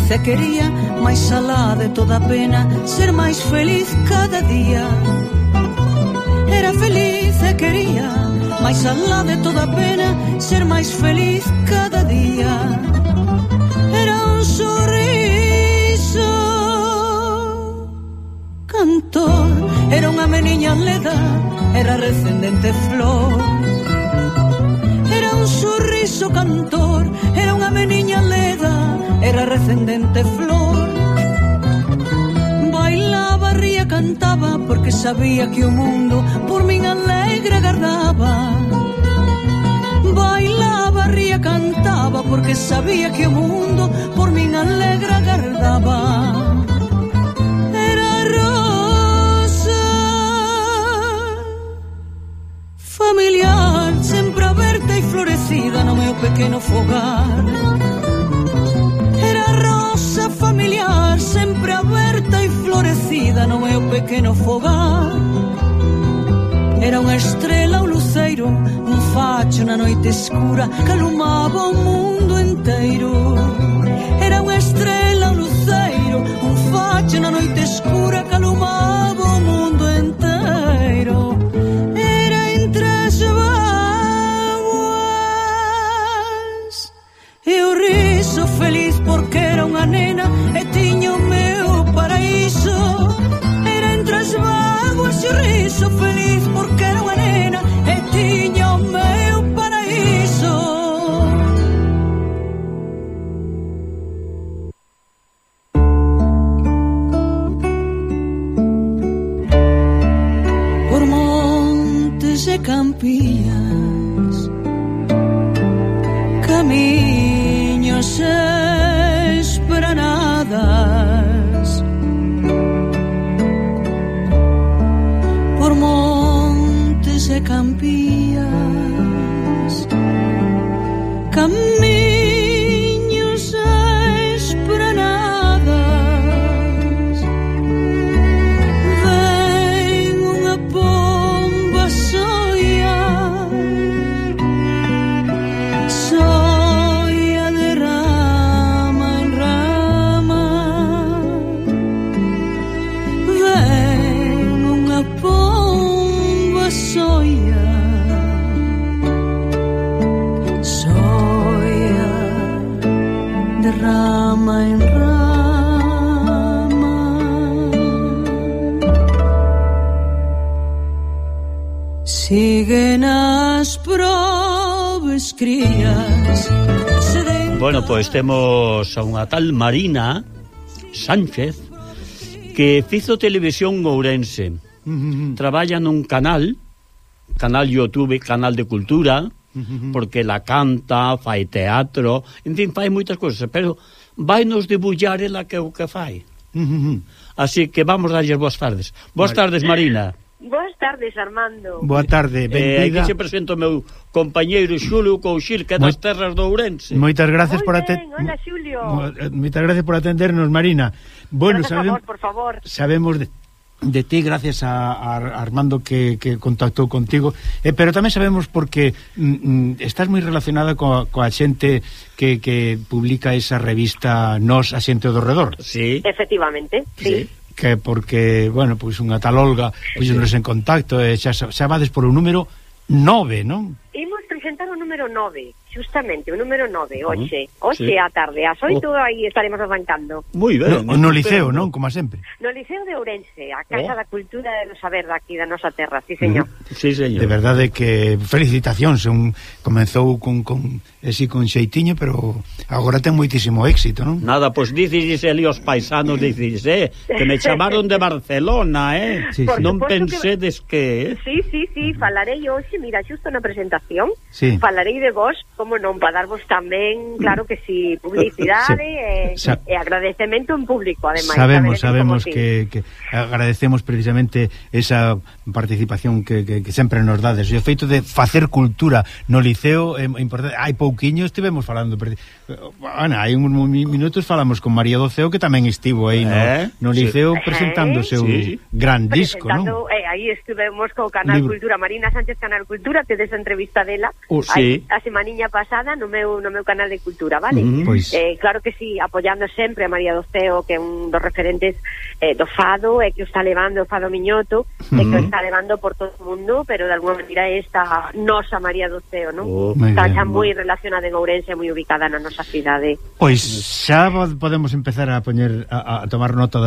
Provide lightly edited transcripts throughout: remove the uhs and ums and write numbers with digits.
feliz e quería, máis alá de toda pena, ser máis feliz cada día. Era feliz e quería, máis alá de toda pena, ser máis feliz cada día. Era un sorriso cantor, era unha meniña leda, era recendente flor. Era un sorriso cantor, era unha meniña leda, era recendente flor. Bailaba, ría, cantaba, porque sabía que o mundo por min alegre agardaba. Bailaba, ría, cantaba, porque sabía que o mundo por min alegre agardaba. Era rosa familiar, sempre aberta e florecida no meu pequeno fogar. Era rosa familiar, sempre aberta e florecida no meu pequeno fogar. Era unha estrela, un luceiro, un facho na noite escura que alumaba o mundo inteiro. Era unha estrela, un luceiro, un facho na noite escura que alumaba o mundo inteiro. Era entre as báguas e o riso feliz, porque era unha nena e tiña o meu paraíso. Era entre as báguas e o riso feliz, porque era unha nena e tiña o meu paraíso. Por montes e campiñas, camiños espranadas, por montes e campías, camiños espranadas. Ven unha pomba soia, soia de rama en rama. Ven unha pomba soia, soia de rama en rama. Siguen as probes crías. Bueno, pois temos a unha tal Marina Sánchez que fizo televisión ourense. Traballa nun canal YouTube, canal de cultura, porque la canta, fai teatro, en fin, fai moitas cousas, pero vai nos debullar ela que é o que fai. Así que vamos darlles boas tardes. Boas tardes, Marina. Boas tardes, Armando. Boa tarde, benvida. Aquí se presento o meu compañeiro Xulio Couchil, que é das terras do Ourense. Moitas gracias por Hola, Xulio. Moitas gracias por atendernos, Marina. Bueno, por favor. Sabemos de ti gracias a Armando que contactou contigo, pero tamén sabemos porque estás moi relacionada coa xente que publica esa revista Nós, a xente do redor. Sí. Efectivamente, sí. Que porque, bueno, pois unha tal Olga puxémonos en contacto e xa vades por o número 9, non? Imos presentar o número 9, justamente, o número 9, hoxe á tarde, ás 8 aí estaremos arrancando. Moi ben. No Liceo, non? Como sempre. No Liceo de Ourense, a Casa da Cultura e do Saber daqui da nosa terra, sí, señor. Sí, señor. De verdade que felicitacións, comezou con xeitiño, pero agora ten moitísimo éxito, non? Nada, pois dices ali aos paisanos, dices, que me chamaron de Barcelona, Sí, non pensedes que... Sí, falarei hoxe, mira, xusto na presentación, sí. Falarei de vos, como non, para darvos tamén, claro que sí, publicidade e agradecemento en público, ademais. Sabemos que agradecemos precisamente esa participación que sempre nos dades, e o feito de facer cultura no Liceo é importante. Hai pouquiño estivemos falando, Ana, hai uns minutos falamos con María Doceo, que tamén estivo aí no Liceo presentando o seu gran disco, non? Aí estivemos co Canal Cultura, Marina Sánchez Canal Cultura, tedes a entrevista dela a semaniña pasada no meu canal de cultura, vale? Pois. Claro que sí, apoyando sempre a María do Ceo, que é un dos referentes do fado, e que o está levando o fado miñoto, e que o está levando por todo o mundo, pero de alguma maneira esta nosa María do Ceo, non? Está xa moi relacionada en Ourense, moi ubicada na nosa cidade. Pois xa podemos empezar a poñer a tomar nota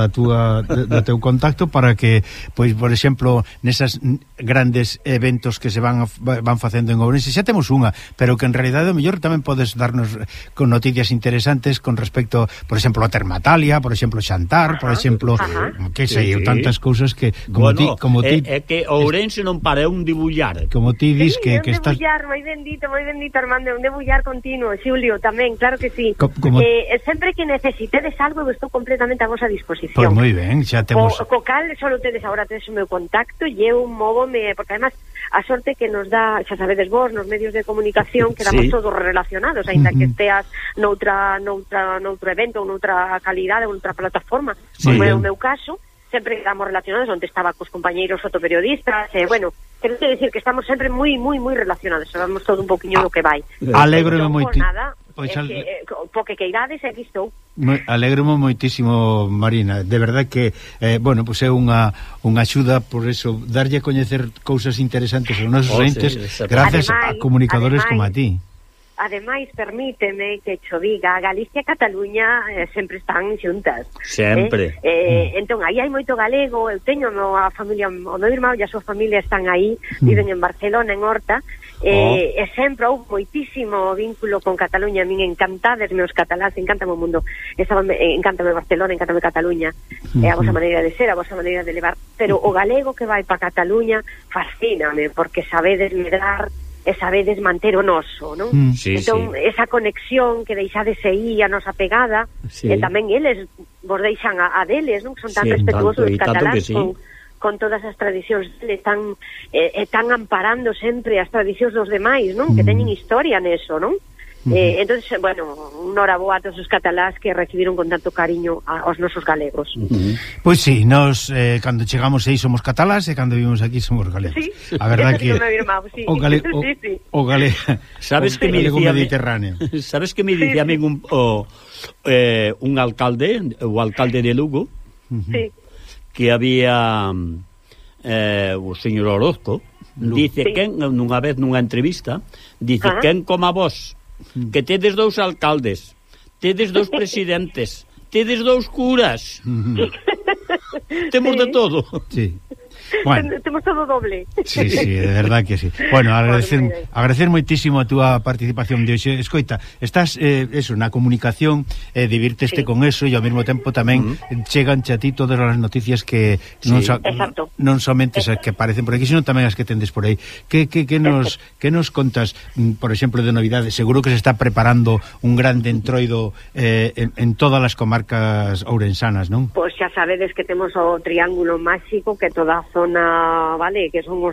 do teu contacto para que, pois, por exemplo, nesas grandes eventos que se van facendo en Ourense, xa temos unha, pero que en realidade o mellor tamén podes darnos con noticias interesantes con respecto, por exemplo, a Termatalia, por exemplo, Xantar, por exemplo, que sei, tantas cousas que como ti é que Ourense non para un debullar. Como ti dis que estás moi bendito, Armando, un debullar continuo, Xulio, tamén, claro que sí. Sempre que necesitedes algo, eu estou completamente a vosa disposición. Pois moi ben, xa temos co cal, só tedes o meu contacto e eu móvome, porque además a sorte que nos dá, xa sabedes vos, nos medios de comunicación quedamos todos relacionados, aínda que esteas noutro evento, ou noutra calidade, ou noutra plataforma, como é o meu caso, sempre quedamos relacionados, onde estaba cos compañeiros fotoperiodistas, bueno, quero decir que estamos sempre moi relacionados, sabemos todo un poquinho do que vai. Alégrome moito. Pois porque que irades aquí estou. Alégrome moitísimo, Marina, de verdad que bueno, pois é unha axuda, por eso darlle a coñecer cousas interesantes aos nosos entes, gracias a comunicadores como a ti. Ademais, permíteme que cho diga, Galicia e Cataluña sempre están xuntas. Sempre. Entón, aí hai moito galego, eu teño a familia, o meu irmão e a súa familia están aí, viven en Barcelona, en Horta, e sempre houve moitísimo vínculo con Cataluña. A min encantades meus catalás, encántame o mundo, encántame Barcelona, encántame Cataluña, a vosa maneira de ser, a vosa maneira de levar, pero o galego que vai para Cataluña fascíname, porque sabedes medrar e sabedes manter o noso, non? Entón, esa conexión que deixades aí a nosa pegada, e tamén eles vos deixan a deles, non? Son tan respetuosos os catalás con todas as tradicións, están amparando sempre as tradicións dos demais, non? Que teñen historia neso, non? Entonces, bueno, un horaboa a todos os catalás que recibiron con tanto cariño aos nosos galegos. Pois sí, nos cando chegamos aí somos catalás e cando vivimos aquí somos galegos. A verdad que o galego sabes que me dicía mediterráneo. Sabes que me dicía a min un alcalde, o alcalde de Lugo, que había o señor Orozco, dice que nunha vez nunha entrevista, dice quen como a vos, que tedes 2 alcaldes, tedes 2 presidentes, tedes 2 curas, temos de todo. Sí. Bueno, temos todo doble. Sí, de verdad que sí. Bueno, agradecer moitísimo a túa participación de hoxe. Escoita, estás na comunicación, divirteste con eso e ao mesmo tempo tamén chegan a ti todas as noticias que non somente as que aparecen por aquí, sino tamén as que tendes por aí. Que nos contas, por exemplo, de novidades? Seguro que se está preparando un grande entroido en todas as comarcas ourensanas, non? Pois xa sabedes que temos o triángulo máxico, que toda a zona, vale, que son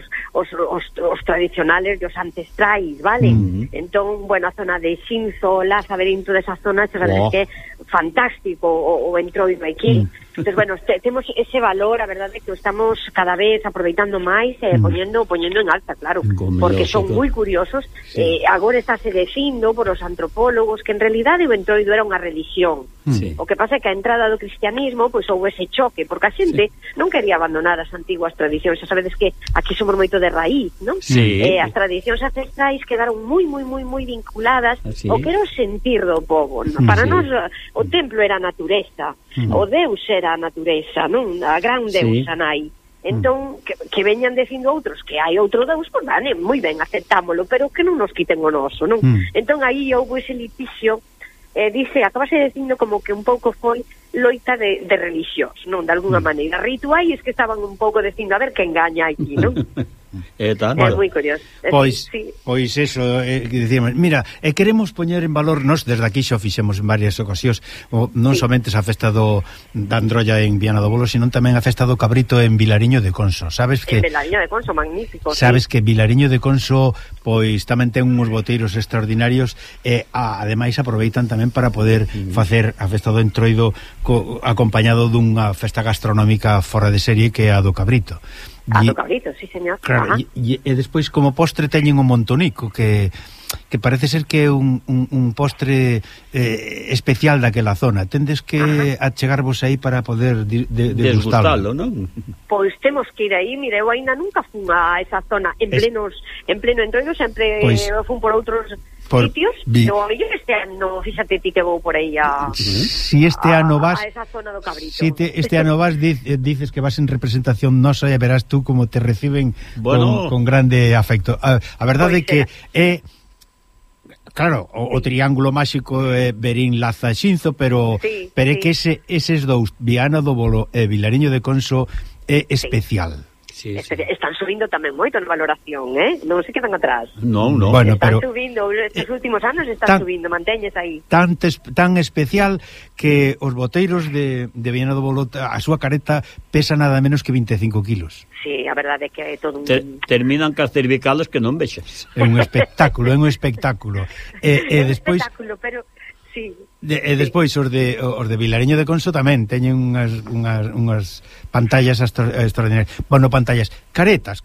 os tradicionales e os ancestrais, vale? Entón, bueno, a zona de Xinzo, Laza, Verín, toda esa zona, xa sabes que é fantástico o entroido aquí. Entonces, bueno, temos ese valor, a verdade que o estamos cada vez aproveitando máis e poñendo en alta, claro, porque son moi curiosos. Agora estáse dicindo por os antropólogos que en realidade o entroido era unha religión. O que pasa é que a entrada do cristianismo pois houve ese choque, porque a xente non quería abandonar as antiguas tradicións. Xa sabedes que aquí somos moito de raíz, non? As tradicións ancestrais quedaron moi vinculadas ao que era o sentir do povo, non? Para nós o templo era a natureza, o Deus era a natureza, non? A gran deusa nai. Entón, que veñan dicindo outros que hai outro Deus, pois vale, moi ben, aceptámolo, pero que non nos quiten o noso, non? Entón, aí houve ese litigio, dice, acabase dicindo como que un pouco foi loita de religións, non? De alguna maneira, rituais que estaban un pouco dicindo, a ver que engaña aquí, non? É moi curioso. Pois eso, dicíamos, mira, queremos poñer en valor, nos desde aquí xa fixemos en varias ocasións, non somente a festa da Androlla en Viana do Bolo, sino tamén a festa do Cabrito en Vilariño de Conso. Sabes que en Vilariño de Conso, magnífico. Sabes que Vilariño de Conso pois tamén ten uns boteiros extraordinarios e ademais aproveitan tamén para poder facer a festa do Entroido acompañado dunha festa gastronómica fora de serie que é a do Cabrito. A do Cabrito, sí, señor. Claro, e despois como postre teñen o Montonico, que que parece ser que é un postre especial daquela zona. Tendes que achegarvos aí para poder degustalo, non? Pois temos que ir aí, mira, eu ainda nunca fun a esa zona en pleno entroido, sempre fun por outros sitios, pero yo este ano, fíxate ti que vou por aí si este ano vas a esa zona do Cabrito. Si este ano vas, dices que vas en representación nosa e verás tú como te reciben con grande afecto. A verdade é que é claro, o triángulo máxico é Verín, Laza e Xinzo, pero é que eses dous, Viana do Bolo e Vilariño de Conso, é especial. Sí. Están subindo tamén moito en valoración, non se quedan atrás. Non. Bueno, están subindo, estes últimos anos están subindo, mantéñes aí. Tan especial que os boteiros de Viana do Bolo, a súa careta pesa nada menos que 25 kilos. Sí, a verdade é que é todo un... Terminan cas cervicales que non vexas. É un espectáculo, E despois... espectáculo, pero... Sí. E despois os de Vilariño de Conso tamén teñen unhas pantallas extraordinarias. Bueno, pantallas, caretas,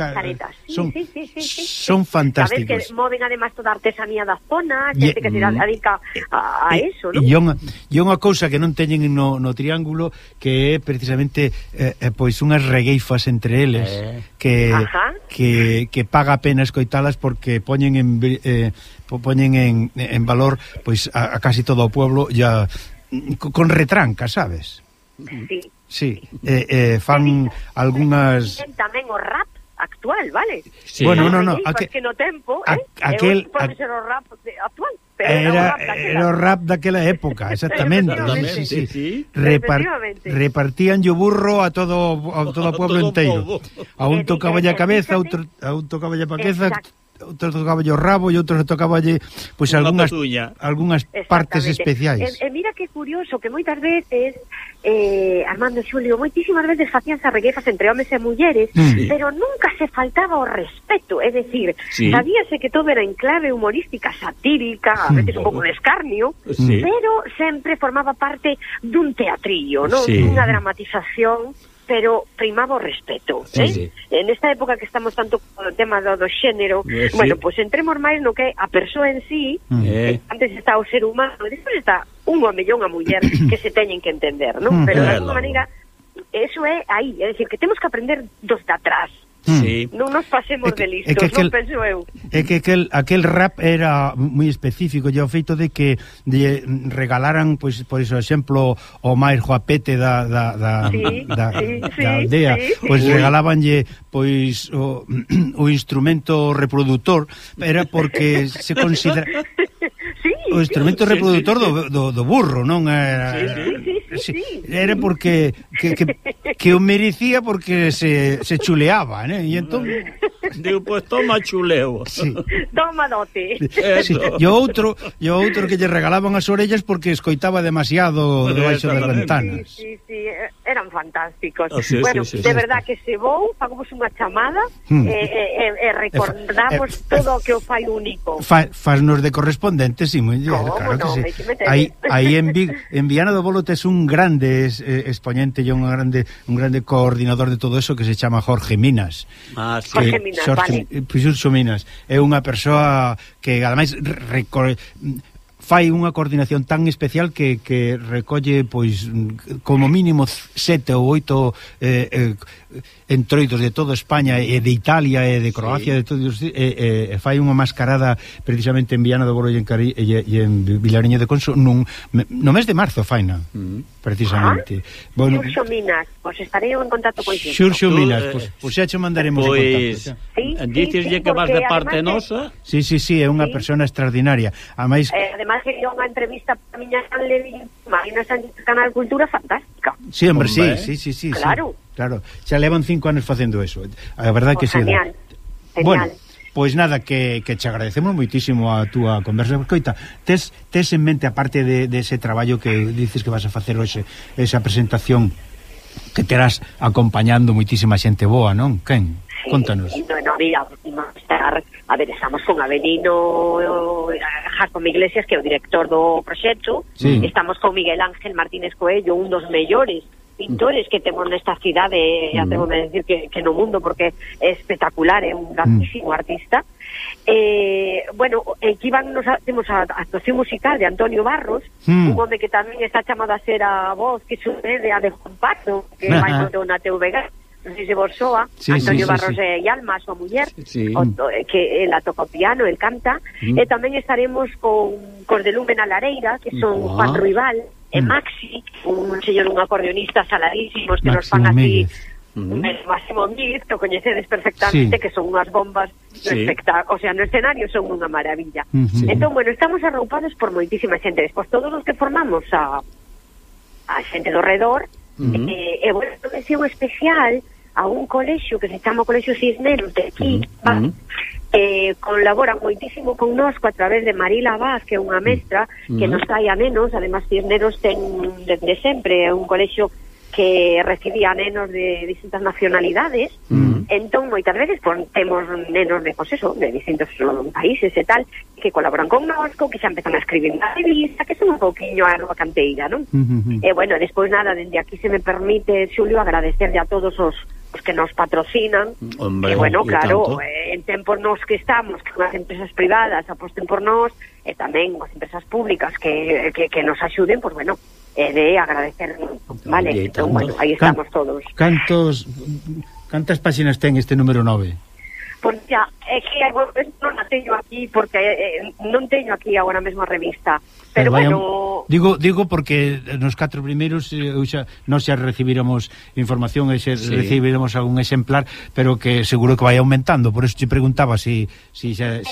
son fantásticos. Sabes que moven además toda a artesanía da zona, xente que se dedica a eso, non? E unha cousa que non teñen no triángulo, que é precisamente pois unhas regueifas entre eles que paga a pena escoitalas porque poñen en valor pois a casi todo o pueblo ya con retranca, sabes? Sí. Fan algunhas tamén o rap actual, vale? Sí. Bueno, no, que no tempo, pode ser o rap actual, pero era o rap daquela época, exactamente. Sí. Repartían yo burro a todo o pueblo inteiro. A un tocaba a cabeza, a un tocaba a paqueza, outros tocaba o rabo e outros tocaba pois algunhas partes especiais. E mira que curioso que moitas veces Armando e Xulio, moitísimas veces facíanse regueifas entre homes e mulleres, pero nunca se faltaba o respeto, é dicir, sabíase que todo era en clave humorística, satírica, a veces un pouco de escarnio, pero sempre formaba parte dun teatrillo, non? Unha dramatización, pero primaba o respeto, En esta época que estamos tanto con o tema do xénero, bueno, pois entremos máis no que a persoa en sí, antes está o ser humano, despois está un home e unha muller que se teñen que entender, non? Pero de alguma maneira, eso é aí, é dicir, que temos que aprender dos de atrás. Non nos pasemos de listos, non penso eu. É que aquel rap era moi específico, e o feito de que regalaran, pois, por exemplo, o Mair Joapete da aldea, pois regalabanlle pois o instrumento reproductor, era porque se considera o instrumento reproductor do burro, non era... Era porque que o merecía porque se chuleaba, né? E entón digo, pois toma chuleo. Toma dote. E o outro que lle regalaban as orellas porque escoitaba demasiado debaixo das ventanas. Eran fantásticos. Bueno, de verdad que se vou, fagamos unha chamada e recordamos todo o que o fai único. Fasnos de correspondente, si, claro que sí. Aí en Viana do Bolo tes un grande exponente e un grande coordinador de todo eso que se chama Jorge Minas. Jorge Minas, Xurxo Minas é unha persoa que ademais fai unha coordinación tan especial que recolle pois como mínimo 7 ou 8 entroidos de toda España e de Italia e de Croacia, de todos, fai unha mascarada precisamente en Viana do Bolo e en Vilariño de Conso no mes de marzo faina, precisamente. Bueno, Xurxo Minas, pois estarei en contacto con Xurxo Minas, pois xa che mandaremos en contacto. Diceslle que vas de parte nosa. Sí, é unha persona extraordinaria. Ademais que é unha entrevista para miña Marina Sánchez, Canal Cultura, fantástica. Sí, hombre, sí. Claro, xa levan 5 anos facendo eso. A verdade que sí. Genial. Bueno, pois nada, que che agradecemos moitísimo a túa conversa. Coita, tes en mente, aparte de ese traballo que dices que vas a facer hoxe, esa presentación que terás acompañando moitísima xente boa, non? Quen? Contanos. Bueno, mira, a ver, estamos con Avelino Jacob Iglesias, que é o director do proxecto. Estamos con Miguel Ángel Martínez Coello, un dos mellores pintores que temos nesta cidade, atrevo a decir que no mundo, porque é espectacular, é un grandísimo artista. Bueno, aquí temos a actuación musical de Antonio Barros, un home que tamén está chamado a ser a voz que sucede a de Juan Pardo, que vai na TVG, non sei se vos soa, Antonio Barros e Alma, a súa muller, que ela toca o piano, el canta, e tamén estaremos con Cos de Lume na Lareira, que son Juan Ruibal e Maxi, un señor, un acordeonista saladísimos que nos fan así, Máximo Míguez, que o coñecedes perfectamente, que son unhas bombas no espectáculo, o sea, no escenario son unha maravilla. Entón, bueno, estamos arroupados por moitísima xente, despois todos os que formamos a xente do redor, e bueno, mención especial a un colexio que se chama o Colexio Cisneros de aquí, colaboran moitísimo con nosco a través de Marila Vaz, que é unha mestra que nos trai a nenos. Además Cisneros ten desde sempre un colexio que recibía nenos de distintas nacionalidades, entón moitas veces temos nenos de, pues eso, de distintos países e tal, que colaboran con nosco, que xa empezan a escribir na revista, que son un pouquiño a nova canteira, non? E bueno, despois nada, dende aquí se me permite, Xulio, agradecerle a todos os que nos patrocinan. Hombre, e bueno, claro, en tempos nos que estamos, que as empresas privadas aposten por nós, e tamén as empresas públicas que nos axuden, pues bueno, de agradecer, vale? Entón, bueno, aí estamos todos. Cantas páxinas ten este número 9? Pois xa, é que non a teño aquí, porque non teño aquí agora mesmo a revista, pero bueno... Digo porque nos 4 primeiros nós xa recibiramos información e xa recibiramos algún exemplar, pero que seguro que vai aumentando, por eso te preguntaba si 9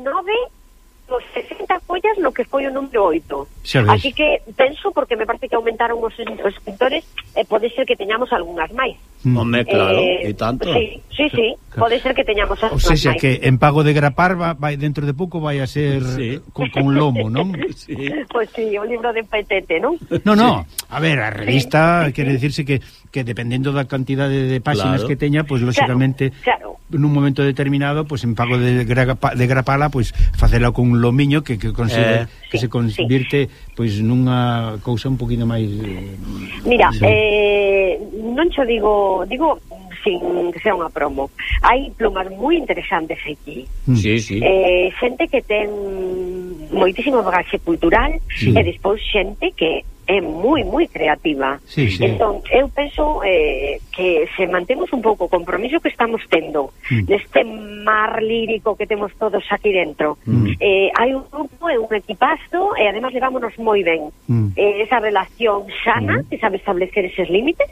os 60 follas no que foi o número 8. Así que penso, porque me parece que aumentaron os escritores, pode ser que teñamos algunhas máis. Home, claro, e tanto. Sí, pode ser que teñamos algunhas máis. O sea, que en pago de grapar vai dentro de pouco vai a ser con lomo, non? Pois sí, o libro de Petete, non? No, a ver, a revista quere decirse que dependendo da cantidade de páxinas que teña, pois lógicamente nun momento determinado, pois en pago de grapala, pois facela con un lomiño que consigue que se convirte pois nunha cousa un poquinho máis mira, non xo digo sin que sea unha promo. Hai plumas moi interesantes aquí. Sí. Xente que ten moitísimo bagaxe cultural e despois xente que é moi creativa. Entón, eu penso que se mantemos un pouco o compromiso que estamos tendo neste mar lírico que temos todos aquí dentro. Hai un grupo e un equipazo e además levámonos moi ben. Esa relación sana que sabe establecer eses límites.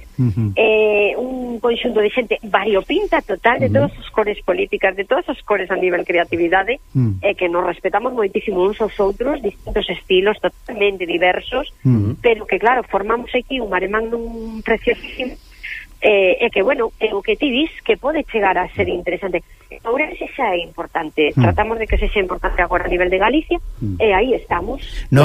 Un conxunto de xente variopinta total, de todas as cores políticas, de todas as cores a nivel creatividade, que nos respetamos moitísimo uns aos outros, distintos estilos totalmente diversos, pero que claro, formamos aquí un maremágnum preciosísimo, e que bueno, o que ti dis que pode chegar a ser interesante. Ourense xa é importante, tratamos de que sexa importante agora a nivel de Galicia, e aí estamos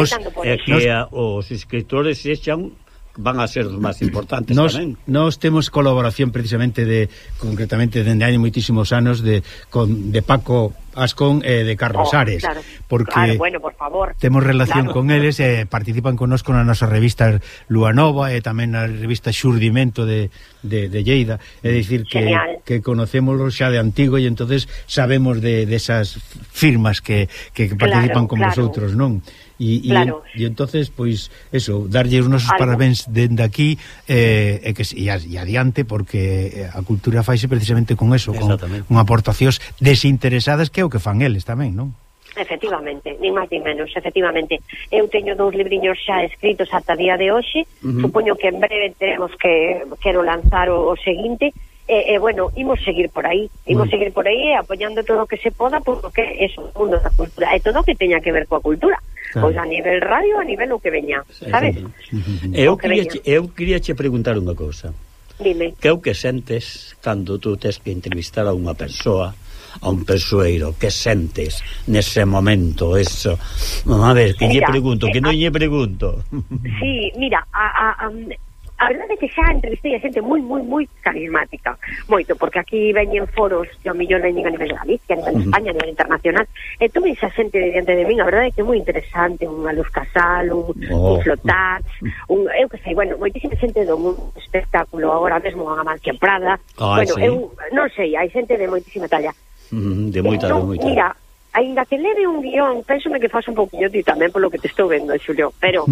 os escritores van a ser os máis importantes tamén. Nos temos colaboración precisamente concretamente dende hai moitísimos anos de Paco Ascón e de Carlos Ares, porque bueno, por favor, temos relación con eles e participan connosco na nosa revista Lua Nova e tamén na revista Xurdimento de Lleida, é dicir que conocémoslos xa de antigo e entonces sabemos de esas firmas que participan con vosotros, non? E entonces, pois, eso, darlle os nosos parabéns dende aquí e adiante, porque a cultura faise precisamente con eso, con aportacións desinteresadas, que é o que fan eles tamén, non? Efectivamente, nin máis nin menos, efectivamente. Eu teño 2 libriños xa escritos ata día de hoxe, supoño que en breve teremos que quero lanzar o seguinte, bueno, imos seguir por aí apoiando todo o que se poda, porque é o mundo da cultura, e todo o que teña que ver coa cultura, pois a nivel radio, a nivel o que veña, sabes? Eu quería che preguntar unha cousa. Dime. Que é o que sentes cando tú tes que entrevistar a unha persoa, a un persoeiro, que sentes nese momento, eso? A ver, que lle pregunto, que non lle pregunto. Sí, mira, a verdade é que xa entrevistei a xente moi carismática, moito, porque aquí veñen foros que ao mellor veñen a nivel de Galicia, a nivel de España, a nivel internacional, e tuve esa xente diante de min, a verdade é que é moi interesante, unha Luz Casal, un Flotats, eu que sei, bueno, moitísima xente do mundo espectáculo, agora mesmo a Amancio Prada, bueno, sí. eu non sei, hai xente de moitísima talla. De moita. Mira, ainda que leve un guión, pensome que faz un pouquinho ti tamén polo que te estou vendo, Xulio, pero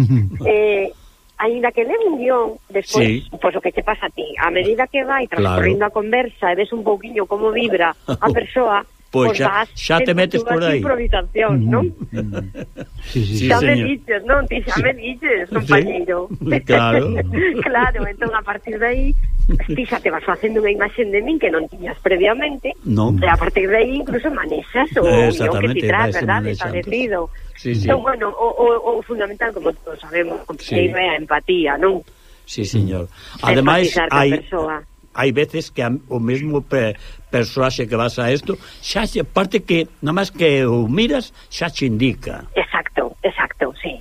ainda que leve un guión, despois, pois o que te pasa a ti, a medida que vai transcorrendo a conversa e ves un pouquinho como vibra a persoa, pois xa te metes por aí. Improvisación, non? Sí, xa me dices, non? Ti xa me dices, compañeiro. Claro. Claro, entón a partir de aí ti xa te vas facendo unha imaxen de min que non tiñas previamente, e a partir de aí incluso manexas o guión que ti traz, verdade, establecido. Entón, bueno, o fundamental, como todos sabemos, é a empatía, non? Sí, señor. Ademais, hai veces que o mesmo persoaxe que vas a isto xa se parte que, nada máis que o miras, xa te indica. Exacto, sí.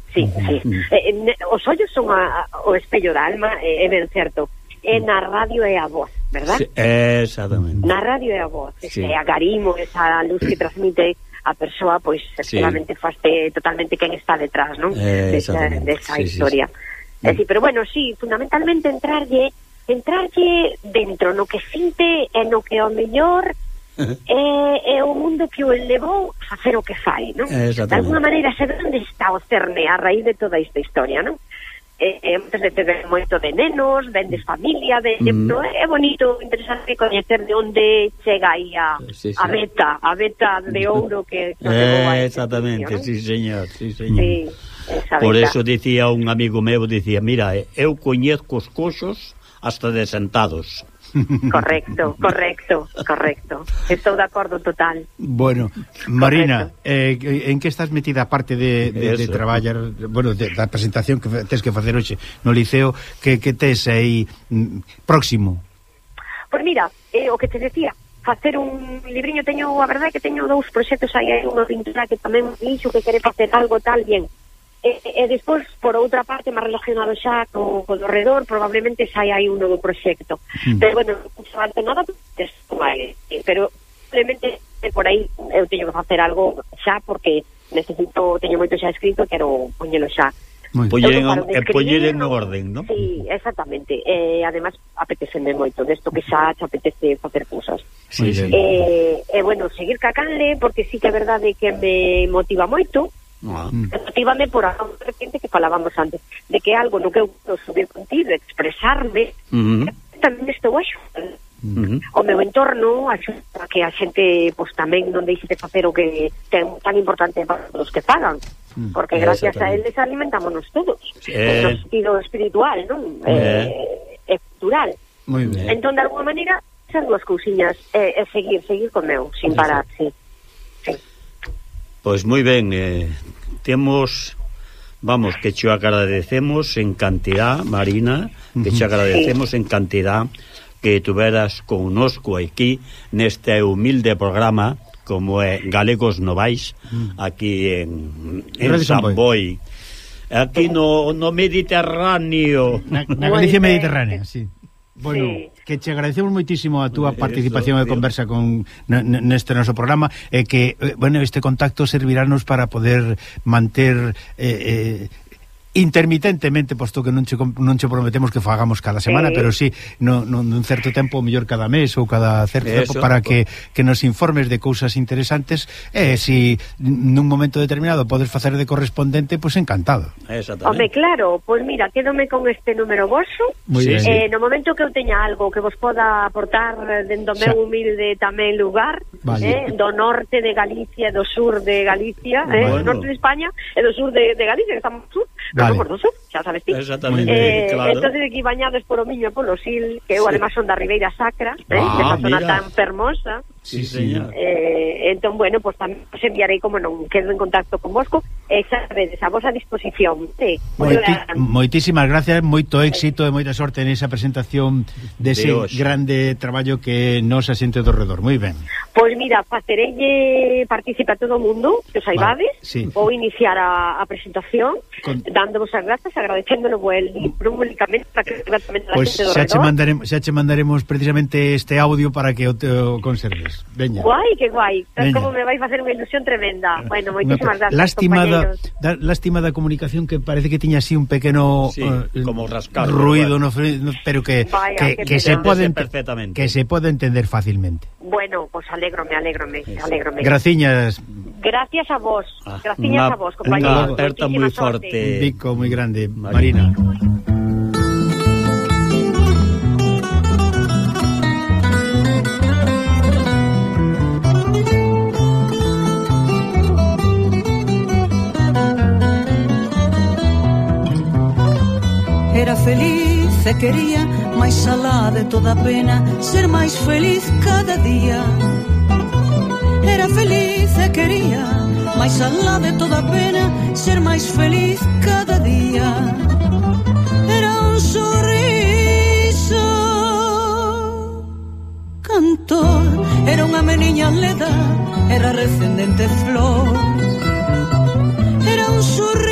Os ollos son o espello da alma, é ben certo. E na radio é a voz, verdad? Sí, exactamente. Na radio é a voz, é a garimo, esa luz que transmite a persoa, pois, efectivamente, faste totalmente quen está detrás, non? Desa historia. Sí, pero bueno, sí, fundamentalmente entrarlle dentro no que sinte e no que ao mellor é o mundo que o elevou a facer o que fai, non? De alguna maneira saber onde está o cerne a raíz de toda esta historia, non? Antes de ter moito de nenos, vendes familia, é bonito, interesante coñecer de onde chega aí a beta de ouro que exactamente, sí, señor. Por eso dicía un amigo meu, dicía, eu coñezco os coxos hasta de sentados. Correcto. Estou de acordo total. Bueno, Marina, en que estás metida aparte de traballar, bueno, da presentación que tes que facer hoxe no Liceo, que tes aí próximo? Pois mira, o que te decía, facer un libriño, a verdade é que teño 2 proxectos aí, unha pintura que tamén dixo que quere facer algo tal bien. E despois, por outra parte, máis relacionado xa co do redor, probablemente sai aí un novo proxecto. Pero, bueno, non falta nada, pero probablemente por aí eu teño que facer algo xa, porque teño moito xa escrito, quero poñelo xa. Poñer en orden, non? Sí, exactamente. Ademais, apeteceme moito desto que xa te apetece facer cousas. Bueno, seguir cacanle, porque sí que é verdade que me motiva moito. Motivame por a repente que falábamos antes, de que algo no que eu podo subir contigo, expresarme, tamén estou axudando o meu entorno, axuda que a xente pois tamén non deixe de facer o que ten tan importante para os que pagan, porque gracias a eles alimentámonos todos, no sentido espiritual, non? E cultural. Entón, de alguma maneira, esas 2 cousiñas é seguir con meu, sin parar, sí. Pois moi ben, temos, vamos, que che agradecemos en cantidad, Marina, que che agradecemos en cantidad que tuveras connosco aquí neste humilde programa como é Galegos Novais, aquí en San Boi, aquí no Mediterráneo, na Galicia mediterránea, sí. Bueno, que che agradecemos moitísimo a túa participación e conversa con neste noso programa, e que, bueno, este contacto servirá-nos para poder manter intermitentemente, posto que non che prometemos que fagamos cada semana, pero sí, nun certo tempo, mellor cada mes ou cada certo tempo, para que nos informes de cousas interesantes, e si nun momento determinado podes facer de correspondente, pois encantado. Home, claro, pois mira, quédome con este número voso, no momento que eu teña algo que vos poda aportar dentro do meu humilde tamén lugar, do norte de Galicia e do sur de Galicia, do norte de España e do sur de Galicia, que estamos sur, por do sur, xa sabes ti. Exactamente, claro. Entonces aquí bañados polo Miño e polo Sil, que eu además son da Ribeira Sacra, esa zona tan fermosa. Sí, señor. Entón, bueno, pues tamén os enviarei, como non, quedo en contacto con vosco, e xa vedes, a vosa disposición. Moitísimas gracias, moito éxito e moita sorte nesa presentación dese grande traballo que nos asente do redor. Moi ben. Pois mira, facerelle participa todo o mundo, que os saibades, vou iniciar a presentación, dándovos as grazas, agradecéndolo el libro públicamente para que tamén a xente do redor. Xa che mandaremos precisamente este audio para que o conserves. Veña. Guai, que guai. Como me vais facer unha ilusión tremenda. Bueno, moitísimas grazas, compañeros. Lástima da comunicación que parece que tiña así un pequeno como rascar, ruido, pero que se pode entender fácilmente. Bueno, pues alégrome. Graciñas. Gracias a vos. Graciñas a vos, compañeros. Unha aperta moi forte. Bico moi grande, Marina. Era feliz e quería, máis alá de toda pena, ser máis feliz cada día. Era feliz e quería, máis alá de toda pena, ser máis feliz cada día. Era un sorriso cantor, era unha meniña leda, era recendente flor.